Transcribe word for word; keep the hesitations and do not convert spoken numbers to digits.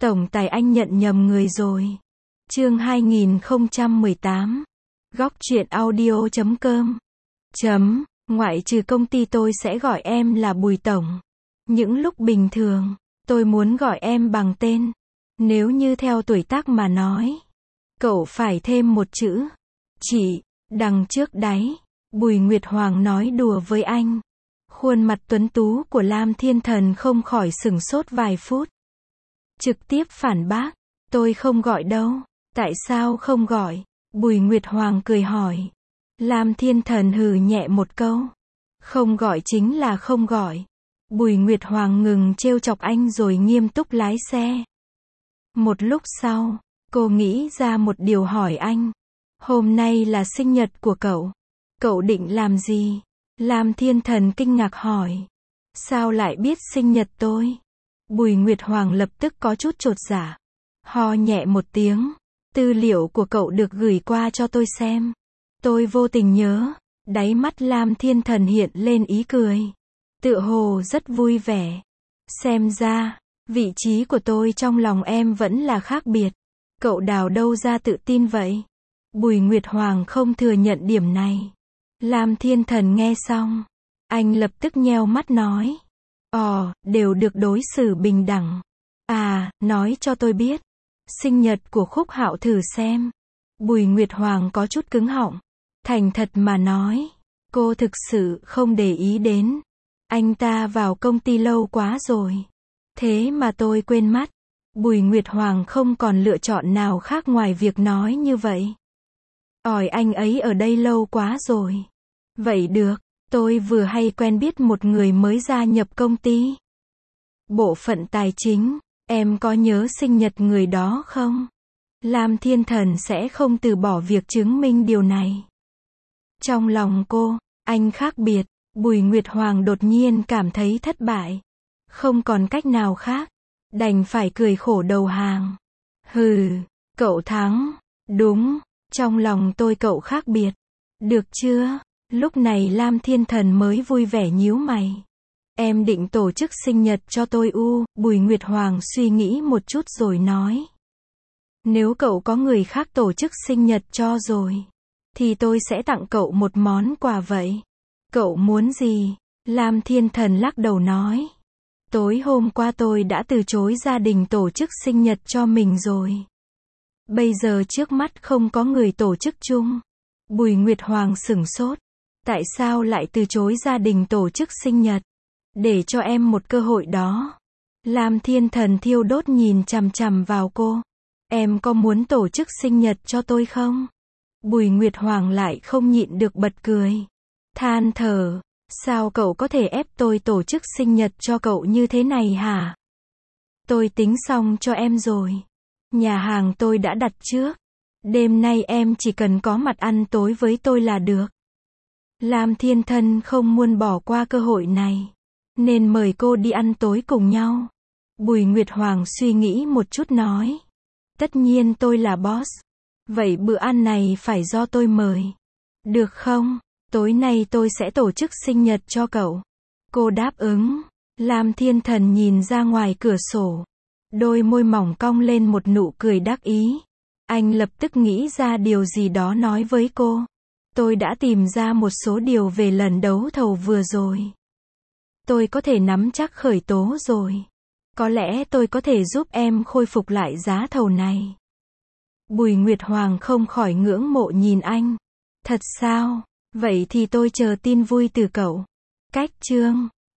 Tổng tài anh nhận nhầm người rồi. Chương hai nghìn không trăm mười tám. Góc truyện audio chấm com. Chấm, ngoại trừ công ty tôi sẽ gọi em là Bùi Tổng. Những lúc bình thường, tôi muốn gọi em bằng tên. Nếu như theo tuổi tác mà nói, cậu phải thêm một chữ. Chị, đằng trước đáy. Bùi Nguyệt Hoàng nói đùa với anh. Khuôn mặt tuấn tú của Lam Thiên Thần không khỏi sửng sốt vài phút. Trực tiếp phản bác, tôi không gọi đâu. Tại sao không gọi? Bùi Nguyệt Hoàng cười hỏi. Lam Thiên Thần hừ nhẹ một câu. Không gọi chính là không gọi. Bùi Nguyệt Hoàng ngừng trêu chọc anh rồi nghiêm túc lái xe. Một lúc sau, cô nghĩ ra một điều hỏi anh. Hôm nay là sinh nhật của cậu. Cậu định làm gì? Lam Thiên Thần kinh ngạc hỏi. Sao lại biết sinh nhật tôi? Bùi Nguyệt Hoàng lập tức có chút chột dạ. Ho nhẹ một tiếng. Tư liệu của cậu được gửi qua cho tôi xem. Tôi vô tình nhớ. Đáy mắt Lam Thiên Thần hiện lên ý cười. Tựa hồ rất vui vẻ. Xem ra, vị trí của tôi trong lòng em vẫn là khác biệt. Cậu đào đâu ra tự tin vậy? Bùi Nguyệt Hoàng không thừa nhận điểm này. Lam Thiên Thần nghe xong. Anh lập tức nheo mắt nói. Ồ, đều được đối xử bình đẳng. À, nói cho tôi biết. Sinh nhật của Khúc Hạo thử xem. Bùi Nguyệt Hoàng có chút cứng họng. Thành thật mà nói. Cô thực sự không để ý đến. Anh ta vào công ty lâu quá rồi. Thế mà tôi quên mất. Bùi Nguyệt Hoàng không còn lựa chọn nào khác ngoài việc nói như vậy. Ỏi anh ấy ở đây lâu quá rồi. Vậy được, tôi vừa hay quen biết một người mới gia nhập công ty. Bộ phận tài chính, em có nhớ sinh nhật người đó không? Lam Thiên Thần sẽ không từ bỏ việc chứng minh điều này. Trong lòng cô, anh khác biệt. Bùi Nguyệt Hoàng đột nhiên cảm thấy thất bại. Không còn cách nào khác. Đành phải cười khổ đầu hàng. Hừ, cậu thắng. Đúng, trong lòng tôi cậu khác biệt. Được chưa? Lúc này Lam Thiên Thần mới vui vẻ nhíu mày. Em định tổ chức sinh nhật cho tôi u? Bùi Nguyệt Hoàng suy nghĩ một chút rồi nói. Nếu cậu có người khác tổ chức sinh nhật cho rồi, thì tôi sẽ tặng cậu một món quà vậy. Cậu muốn gì? Lam Thiên Thần lắc đầu nói. Tối hôm qua tôi đã từ chối gia đình tổ chức sinh nhật cho mình rồi. Bây giờ trước mắt không có người tổ chức chung. Bùi Nguyệt Hoàng sửng sốt. Tại sao lại từ chối gia đình tổ chức sinh nhật? Để cho em một cơ hội đó. Lam Thiên Thần thiêu đốt nhìn chằm chằm vào cô. Em có muốn tổ chức sinh nhật cho tôi không? Bùi Nguyệt Hoàng lại không nhịn được bật cười. Than thở. Sao cậu có thể ép tôi tổ chức sinh nhật cho cậu như thế này hả? Tôi tính xong cho em rồi. Nhà hàng tôi đã đặt trước. Đêm nay em chỉ cần có mặt ăn tối với tôi là được. Lam Thiên Thần không muốn bỏ qua cơ hội này, nên mời cô đi ăn tối cùng nhau. Bùi Nguyệt Hoàng suy nghĩ một chút nói. Tất nhiên tôi là boss. Vậy bữa ăn này phải do tôi mời. Được không? Tối nay tôi sẽ tổ chức sinh nhật cho cậu. Cô đáp ứng. Lam Thiên Thần nhìn ra ngoài cửa sổ. Đôi môi mỏng cong lên một nụ cười đắc ý. Anh lập tức nghĩ ra điều gì đó nói với cô. Tôi đã tìm ra một số điều về lần đấu thầu vừa rồi. Tôi có thể nắm chắc khởi tố rồi. Có lẽ tôi có thể giúp em khôi phục lại giá thầu này. Bùi Nguyệt Hoàng không khỏi ngưỡng mộ nhìn anh. Thật sao? Vậy thì tôi chờ tin vui từ cậu. Cách chương